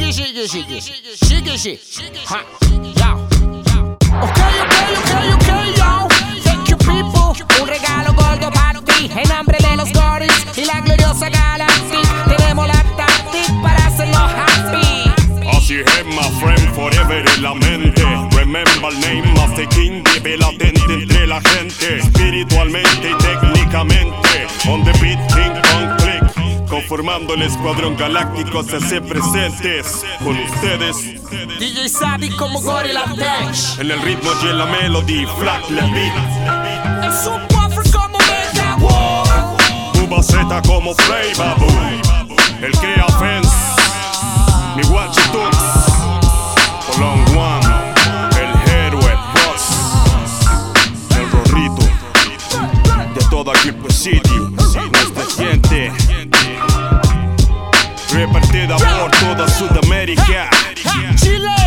Ha, yo. Okay, yo. Thank you, people. Un regalo gordo para ti, en nombre de los goris y la gloriosa Galaxy. Tenemos la táctica para hacerlo happy. Así es, my friend, forever en la mente. Remember the name of the king, vive latente entre la gente. Espiritualmente y técnicamente, on the beat, King Kong click. Conformando el escuadrón galáctico se hace presentes con ustedes. DJ Sadi como Gorilla Dash. En el ritmo y en la melody, Flack la beat. El subwoofer como Mega War. Cuba Z como Play Babu. El que offense, mi Watchitux. Long One, el héroe boss. El Rorrito de toda Gripper City. Nuestra gente repartida por toda Sudamérica. Chile.